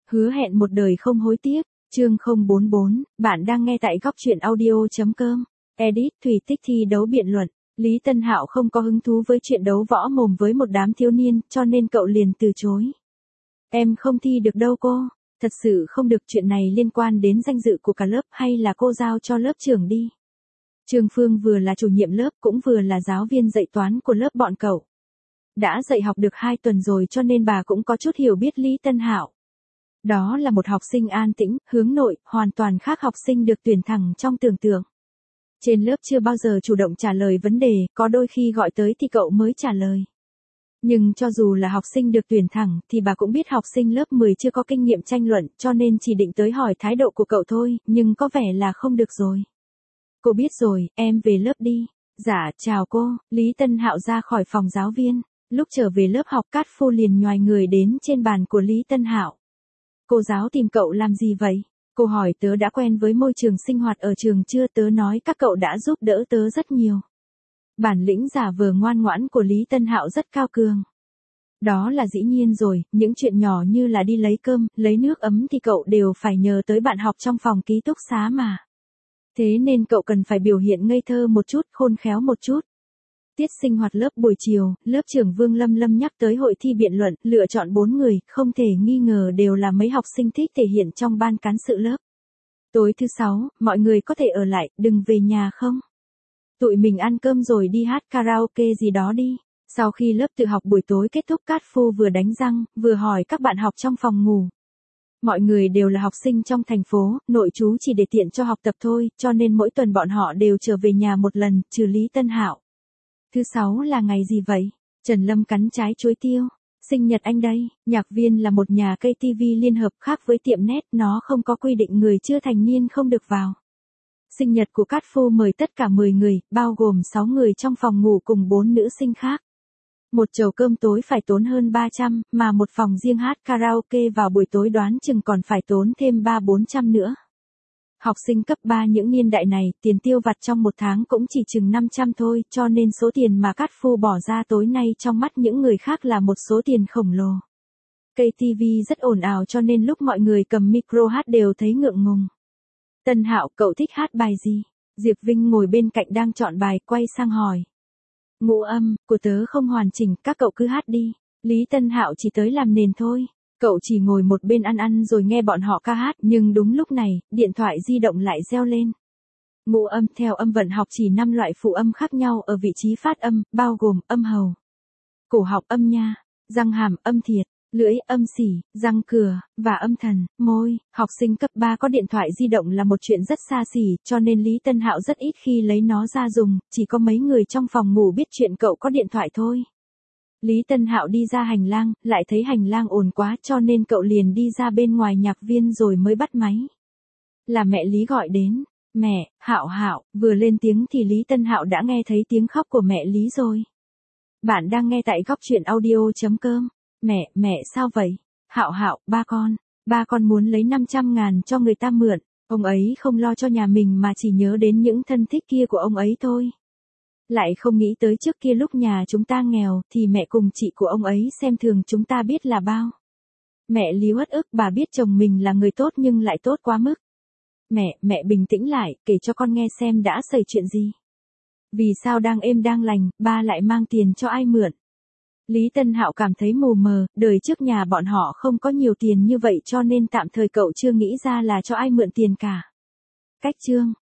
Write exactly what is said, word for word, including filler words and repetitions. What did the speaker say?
Hứa hẹn một đời không hối tiếc, chương không bốn bốn, bạn đang nghe tại góc truyện audio.com. Edit Thủy Tích thi đấu biện luận. Lý Tân Hạo không có hứng thú với chuyện đấu võ mồm với một đám thiếu niên, cho nên cậu liền từ chối. Em không thi được đâu cô, thật sự không được, chuyện này liên quan đến danh dự của cả lớp, hay là cô giao cho lớp trưởng đi. Trương Phương vừa là chủ nhiệm lớp cũng vừa là giáo viên dạy toán của lớp bọn cậu. Đã dạy học được hai tuần rồi cho nên bà cũng có chút hiểu biết Lý Tân Hạo. Đó là một học sinh an tĩnh, hướng nội, hoàn toàn khác học sinh được tuyển thẳng trong tưởng tượng. Trên lớp chưa bao giờ chủ động trả lời vấn đề, có đôi khi gọi tới thì cậu mới trả lời. Nhưng cho dù là học sinh được tuyển thẳng thì bà cũng biết học sinh lớp mười chưa có kinh nghiệm tranh luận, cho nên chỉ định tới hỏi thái độ của cậu thôi, nhưng có vẻ là không được rồi. Cô biết rồi, em về lớp đi. Dạ, chào cô. Lý Tân Hạo ra khỏi phòng giáo viên. Lúc trở về lớp học, Cát Phu liền nhoài người đến trên bàn của Lý Tân Hạo. Cô giáo tìm cậu làm gì vậy? Cô hỏi tớ đã quen với môi trường sinh hoạt ở trường chưa, tớ nói các cậu đã giúp đỡ tớ rất nhiều. Bản lĩnh giả vờ ngoan ngoãn của Lý Tân Hạo rất cao cường. Đó là dĩ nhiên rồi, những chuyện nhỏ như là đi lấy cơm, lấy nước ấm thì cậu đều phải nhờ tới bạn học trong phòng ký túc xá mà. Thế nên cậu cần phải biểu hiện ngây thơ một chút, khôn khéo một chút. Tiết sinh hoạt lớp buổi chiều, lớp trưởng Vương Lâm Lâm nhắc tới hội thi biện luận, lựa chọn bốn người, không thể nghi ngờ đều là mấy học sinh thích thể hiện trong ban cán sự lớp. Tối thứ sáu, mọi người có thể ở lại, đừng về nhà không? Tụi mình ăn cơm rồi đi hát karaoke gì đó đi. Sau khi lớp tự học buổi tối kết thúc, Cát Phu vừa đánh răng, vừa hỏi các bạn học trong phòng ngủ. Mọi người đều là học sinh trong thành phố, nội trú chỉ để tiện cho học tập thôi, cho nên mỗi tuần bọn họ đều trở về nhà một lần, trừ Lý Tân Hạo. Thứ sáu là ngày gì vậy? Trần Lâm cắn trái chuối tiêu. Sinh nhật anh đây. Nhạc Viên là một nhà cây ti vi liên hợp, khác với tiệm net, nó không có quy định người chưa thành niên không được vào. Sinh nhật của Cát Phu mời tất cả mười người, bao gồm sáu người trong phòng ngủ cùng bốn nữ sinh khác. Một chầu cơm tối phải tốn hơn ba trăm, mà một phòng riêng hát karaoke vào buổi tối đoán chừng còn phải tốn thêm ba bốn trăm nữa. Học sinh cấp ba những niên đại này, tiền tiêu vặt trong một tháng cũng chỉ chừng năm trăm thôi, cho nên số tiền mà Cát Phu bỏ ra tối nay trong mắt những người khác là một số tiền khổng lồ. Cây ti vi rất ồn ào cho nên lúc mọi người cầm micro hát đều thấy ngượng ngùng. Tân Hạo, cậu thích hát bài gì? Diệp Vinh ngồi bên cạnh đang chọn bài, quay sang hỏi. Ngũ âm, của tớ không hoàn chỉnh, các cậu cứ hát đi. Lý Tân Hạo chỉ tới làm nền thôi. Cậu chỉ ngồi một bên ăn ăn rồi nghe bọn họ ca hát, nhưng đúng lúc này, điện thoại di động lại reo lên. Ngũ âm theo âm vận học chỉ năm loại phụ âm khác nhau ở vị trí phát âm, bao gồm âm hầu, cổ họng âm nha, răng hàm âm thiệt, lưỡi âm xỉ, răng cửa, và âm thần, môi. Học sinh cấp ba có điện thoại di động là một chuyện rất xa xỉ, cho nên Lý Tân Hạo rất ít khi lấy nó ra dùng, chỉ có mấy người trong phòng ngủ biết chuyện cậu có điện thoại thôi. Lý Tân Hạo đi ra hành lang, lại thấy hành lang ồn quá cho nên cậu liền đi ra bên ngoài Nhạc Viên rồi mới bắt máy. Là mẹ Lý gọi đến. Mẹ, Hạo Hạo, vừa lên tiếng thì Lý Tân Hạo đã nghe thấy tiếng khóc của mẹ Lý rồi. Bạn đang nghe tại góc truyện audio.com. Mẹ, mẹ sao vậy? Hạo Hạo, ba con, ba con muốn lấy năm trăm ngàn cho người ta mượn, ông ấy không lo cho nhà mình mà chỉ nhớ đến những thân thích kia của ông ấy thôi. Lại không nghĩ tới trước kia lúc nhà chúng ta nghèo thì mẹ cùng chị của ông ấy xem thường chúng ta biết là bao. Mẹ Lý uất ức, bà biết chồng mình là người tốt nhưng lại tốt quá mức. Mẹ, mẹ bình tĩnh lại, kể cho con nghe xem đã xảy chuyện gì. Vì sao đang êm đang lành, ba lại mang tiền cho ai mượn? Lý Tân Hạo cảm thấy mù mờ, đời trước nhà bọn họ không có nhiều tiền như vậy cho nên tạm thời cậu chưa nghĩ ra là cho ai mượn tiền cả. Cách chương,